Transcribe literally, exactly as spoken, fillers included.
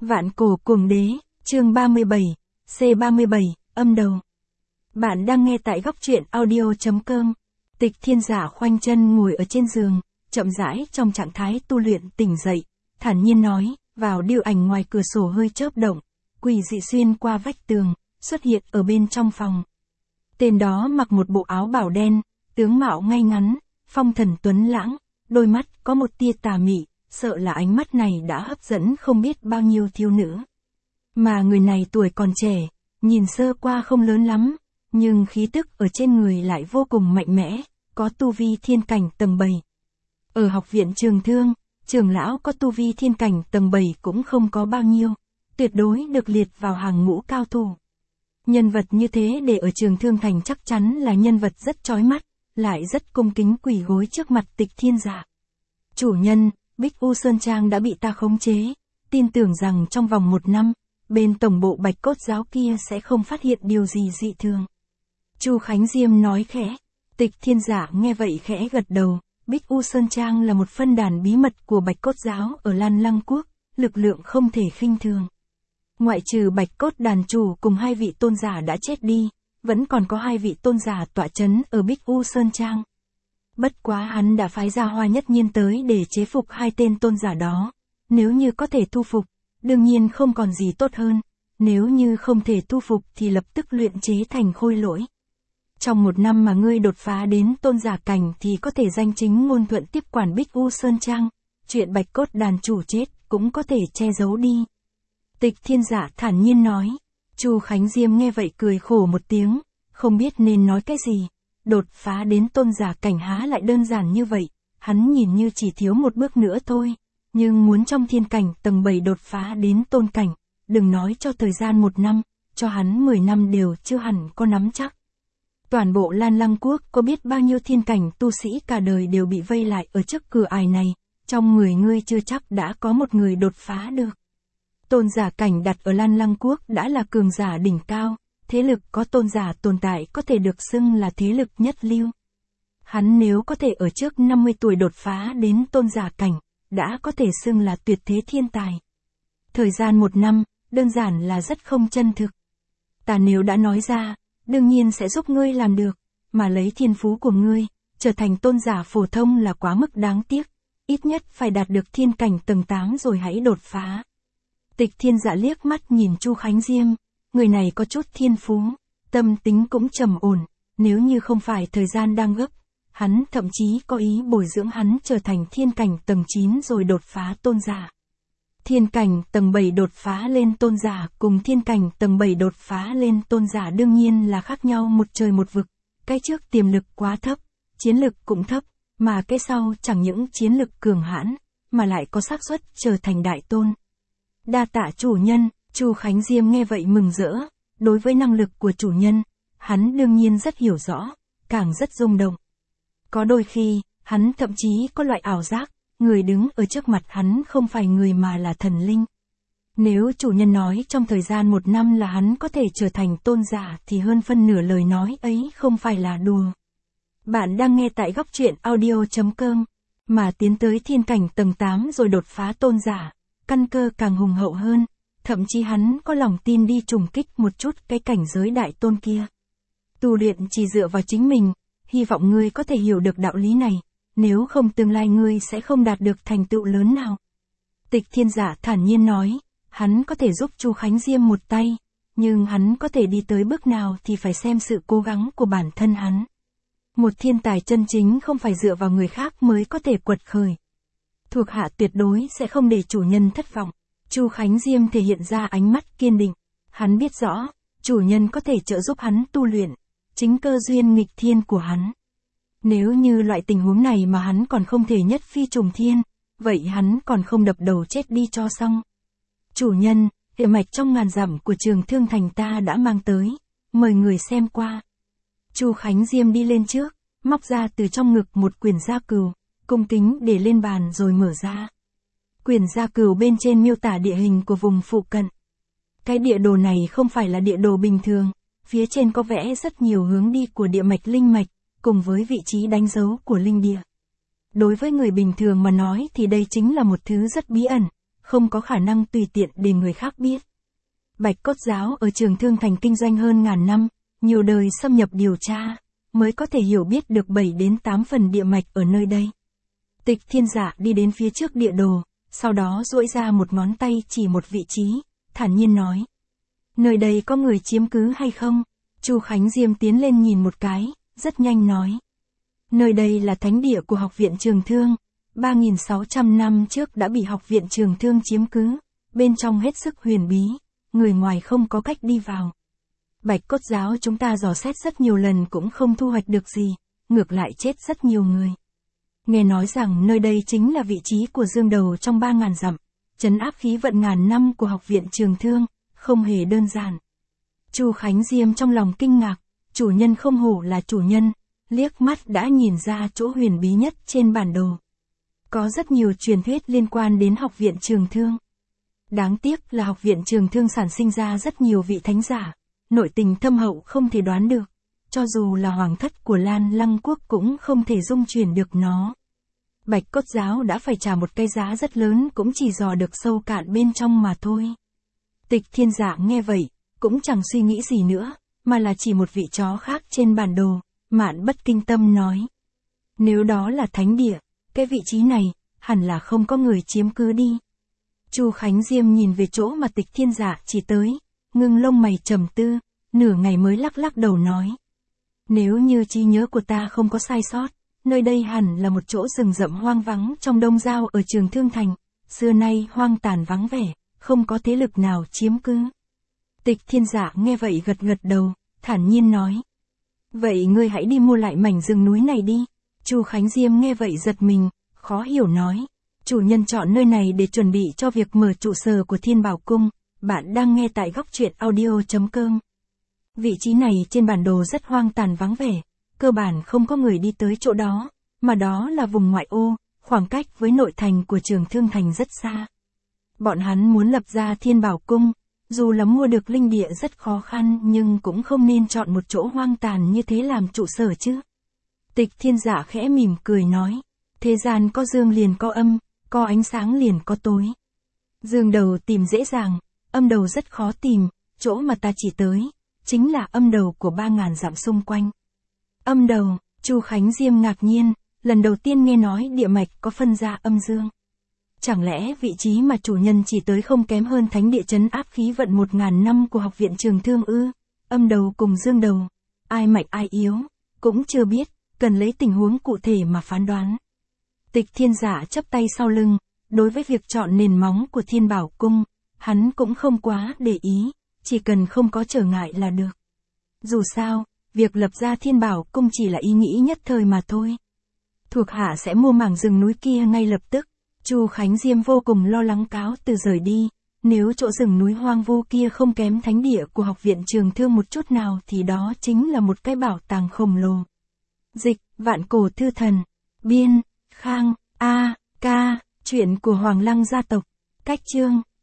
Vạn cổ cuồng đế, chương ba mươi bảy, C ba mươi bảy, âm đầu. Bạn đang nghe tại góc truyện audio.com. Tịch Thiên Giả khoanh chân ngồi ở trên giường, chậm rãi trong trạng thái tu luyện tỉnh dậy, thản nhiên nói, vào điêu ảnh ngoài cửa sổ hơi chớp động, quỷ dị xuyên qua vách tường, xuất hiện ở bên trong phòng. Tên đó mặc một bộ áo bào đen, tướng mạo ngay ngắn, phong thần tuấn lãng, đôi mắt có một tia tà mị, sợ là ánh mắt này đã hấp dẫn không biết bao nhiêu thiếu nữ. Mà người này tuổi còn trẻ, nhìn sơ qua không lớn lắm, nhưng khí tức ở trên người lại vô cùng mạnh mẽ, có tu vi thiên cảnh tầng bảy. Ở học viện Trường Thương, trưởng lão có tu vi thiên cảnh tầng bảy cũng không có bao nhiêu, tuyệt đối được liệt vào hàng ngũ cao thủ. Nhân vật như thế để ở Trường Thương Thành chắc chắn là nhân vật rất chói mắt, lại rất cung kính quỳ gối trước mặt Tịch Thiên Giả. Chủ nhân, Bích U Sơn Trang đã bị ta khống chế, tin tưởng rằng trong vòng một năm, bên tổng bộ Bạch Cốt Giáo kia sẽ không phát hiện điều gì dị thường. Chu Khánh Diêm nói khẽ. Tịch Thiên Giả nghe vậy khẽ gật đầu. Bích U Sơn Trang là một phân đàn bí mật của Bạch Cốt Giáo ở Lan Lăng Quốc, lực lượng không thể khinh thường. Ngoại trừ Bạch Cốt đàn chủ cùng hai vị tôn giả đã chết đi, vẫn còn có hai vị tôn giả tọa chấn ở Bích U Sơn Trang. Bất quá hắn đã phái ra Hoa Nhất Nhiên tới để chế phục hai tên tôn giả đó. Nếu như có thể thu phục, đương nhiên không còn gì tốt hơn. Nếu như không thể thu phục thì lập tức luyện chế thành khôi lỗi. Trong một năm mà ngươi đột phá đến tôn giả cảnh thì có thể danh chính ngôn thuận tiếp quản Bích U Sơn Trang. Chuyện Bạch Cốt đàn chủ chết cũng có thể che giấu đi. Tịch Thiên Giả thản nhiên nói. Chu Khánh Diêm nghe vậy cười khổ một tiếng, không biết nên nói cái gì. Đột phá đến tôn giả cảnh há lại đơn giản như vậy, hắn nhìn như chỉ thiếu một bước nữa thôi, nhưng muốn trong thiên cảnh tầng bảy đột phá đến tôn cảnh, đừng nói cho thời gian một năm, cho hắn mười năm đều chưa hẳn có nắm chắc. Toàn bộ Lan Lăng Quốc có biết bao nhiêu thiên cảnh tu sĩ cả đời đều bị vây lại ở trước cửa ải này, trong mười ngươi chưa chắc đã có một người đột phá được. Tôn giả cảnh đặt ở Lan Lăng Quốc đã là cường giả đỉnh cao. Thế lực có tôn giả tồn tại có thể được xưng là thế lực nhất lưu. Hắn nếu có thể ở trước năm mươi tuổi đột phá đến tôn giả cảnh, đã có thể xưng là tuyệt thế thiên tài. Thời gian một năm, đơn giản là rất không chân thực. Ta nếu đã nói ra, đương nhiên sẽ giúp ngươi làm được, mà lấy thiên phú của ngươi, trở thành tôn giả phổ thông là quá mức đáng tiếc, ít nhất phải đạt được thiên cảnh tầng tám rồi hãy đột phá. Tịch Thiên Giả liếc mắt nhìn Chu Khánh Diêm. Người này có chút thiên phú, tâm tính cũng trầm ổn, nếu như không phải thời gian đang gấp, hắn thậm chí có ý bồi dưỡng hắn trở thành thiên cảnh tầng chín rồi đột phá tôn giả. Thiên cảnh tầng bảy đột phá lên tôn giả cùng thiên cảnh tầng bảy đột phá lên tôn giả đương nhiên là khác nhau một trời một vực, cái trước tiềm lực quá thấp, chiến lực cũng thấp, mà cái sau chẳng những chiến lực cường hãn, mà lại có xác suất trở thành đại tôn. Đa tạ chủ nhân. Chu Khánh Diêm nghe vậy mừng rỡ, đối với năng lực của chủ nhân, hắn đương nhiên rất hiểu rõ, càng rất rung động. Có đôi khi, hắn thậm chí có loại ảo giác, người đứng ở trước mặt hắn không phải người mà là thần linh. Nếu chủ nhân nói trong thời gian một năm là hắn có thể trở thành tôn giả thì hơn phân nửa lời nói ấy không phải là đùa. Bạn đang nghe tại góc truyện audio.com, mà tiến tới thiên cảnh tầng tám rồi đột phá tôn giả, căn cơ càng hùng hậu hơn. Thậm chí hắn có lòng tin đi trùng kích một chút cái cảnh giới đại tôn kia. Tu luyện chỉ dựa vào chính mình, hy vọng ngươi có thể hiểu được đạo lý này, nếu không tương lai ngươi sẽ không đạt được thành tựu lớn nào. Tịch Thiên Giả thản nhiên nói, hắn có thể giúp Chu Khánh Diêm một tay, nhưng hắn có thể đi tới bước nào thì phải xem sự cố gắng của bản thân hắn. Một thiên tài chân chính không phải dựa vào người khác mới có thể quật khởi. Thuộc hạ tuyệt đối sẽ không để chủ nhân thất vọng. Chu Khánh Diêm thể hiện ra ánh mắt kiên định, hắn biết rõ, chủ nhân có thể trợ giúp hắn tu luyện, chính cơ duyên nghịch thiên của hắn. Nếu như loại tình huống này mà hắn còn không thể nhất phi trùng thiên, vậy hắn còn không đập đầu chết đi cho xong. Chủ nhân, địa mạch trong ngàn dặm của Trường Thương Thành ta đã mang tới, mời người xem qua. Chu Khánh Diêm đi lên trước, móc ra từ trong ngực một quyển gia cừu, cung kính để lên bàn rồi mở ra. Quyển gia cừu bên trên miêu tả địa hình của vùng phụ cận. Cái địa đồ này không phải là địa đồ bình thường, phía trên có vẽ rất nhiều hướng đi của địa mạch linh mạch, cùng với vị trí đánh dấu của linh địa. Đối với người bình thường mà nói thì đây chính là một thứ rất bí ẩn, không có khả năng tùy tiện để người khác biết. Bạch Cốt Giáo ở Trường Thương Thành kinh doanh hơn ngàn năm, nhiều đời xâm nhập điều tra, mới có thể hiểu biết được bảy đến tám phần địa mạch ở nơi đây. Tịch Thiên Dạ đi đến phía trước địa đồ, sau đó duỗi ra một ngón tay chỉ một vị trí, thản nhiên nói. Nơi đây có người chiếm cứ hay không? Chu Khánh Diêm tiến lên nhìn một cái, rất nhanh nói. Nơi đây là thánh địa của Học viện Trường Thương, ba nghìn sáu trăm năm trước đã bị Học viện Trường Thương chiếm cứ, bên trong hết sức huyền bí, người ngoài không có cách đi vào. Bạch Cốt Giáo chúng ta dò xét rất nhiều lần cũng không thu hoạch được gì, ngược lại chết rất nhiều người. Nghe nói rằng nơi đây chính là vị trí của Dương Đầu trong ba ngàn dặm, trấn áp khí vận ngàn năm của Học viện Trường Thương, không hề đơn giản. Chu Khánh Diêm trong lòng kinh ngạc, chủ nhân không hổ là chủ nhân, liếc mắt đã nhìn ra chỗ huyền bí nhất trên bản đồ. Có rất nhiều truyền thuyết liên quan đến Học viện Trường Thương. Đáng tiếc là Học viện Trường Thương sản sinh ra rất nhiều vị thánh giả, nội tình thâm hậu không thể đoán được, cho dù là hoàng thất của Lan Lăng Quốc cũng không thể dung chuyển được nó. Bạch Cốt Giáo đã phải trả một cái giá rất lớn cũng chỉ dò được sâu cạn bên trong mà thôi. Tịch Thiên Dạ nghe vậy, cũng chẳng suy nghĩ gì nữa, mà là chỉ một vị chó khác trên bản đồ, Mạn Bất Kinh Tâm nói. Nếu đó là thánh địa, cái vị trí này, hẳn là không có người chiếm cứ đi. Chu Khánh Diêm nhìn về chỗ mà Tịch Thiên Dạ chỉ tới, ngưng lông mày trầm tư, nửa ngày mới lắc lắc đầu nói. Nếu như trí nhớ của ta không có sai sót, nơi đây hẳn là một chỗ rừng rậm hoang vắng trong Đông Giao ở Trường Thương Thành, xưa nay hoang tàn vắng vẻ, không có thế lực nào chiếm cứ. Tịch Thiên Dạ nghe vậy gật gật đầu, thản nhiên nói. Vậy ngươi hãy đi mua lại mảnh rừng núi này đi. Chu Khánh Diêm nghe vậy giật mình, khó hiểu nói. Chủ nhân chọn nơi này để chuẩn bị cho việc mở trụ sở của Thiên Bảo Cung, bạn đang nghe tại góc truyện audio chấm com. Vị trí này trên bản đồ rất hoang tàn vắng vẻ, cơ bản không có người đi tới chỗ đó, mà đó là vùng ngoại ô, khoảng cách với nội thành của Trường Thương Thành rất xa. Bọn hắn muốn lập ra Thiên Bảo Cung, dù là mua được linh địa rất khó khăn nhưng cũng không nên chọn một chỗ hoang tàn như thế làm trụ sở chứ. Tịch Thiên Dạ khẽ mỉm cười nói, thế gian có dương liền có âm, có ánh sáng liền có tối. Dương đầu tìm dễ dàng, âm đầu rất khó tìm, chỗ mà ta chỉ tới, chính là âm đầu của ba ngàn dặm xung quanh. Âm đầu, Chu Khánh Diêm ngạc nhiên, lần đầu tiên nghe nói địa mạch có phân ra âm dương. Chẳng lẽ vị trí mà chủ nhân chỉ tới không kém hơn thánh địa trấn áp khí vận một ngàn năm của Học viện Trường Thương ư? Âm đầu cùng dương đầu, ai mạnh ai yếu, cũng chưa biết, cần lấy tình huống cụ thể mà phán đoán. Tịch Thiên Dạ chắp tay sau lưng, đối với việc chọn nền móng của Thiên Bảo Cung, hắn cũng không quá để ý, chỉ cần không có trở ngại là được. Dù sao, việc lập ra Thiên Bảo Cung chỉ là ý nghĩ nhất thời mà thôi. Thuộc hạ sẽ mua mảng rừng núi kia ngay lập tức. Chu Khánh Diêm vô cùng lo lắng cáo từ rời đi, nếu chỗ rừng núi hoang vu kia không kém thánh địa của Học viện Trường Thương một chút nào thì đó chính là một cái bảo tàng khổng lồ. Dịch, Vạn Cổ Thư Thần, biên, Khang, A, Ca, chuyện của Hoàng Lăng gia tộc, cách chương.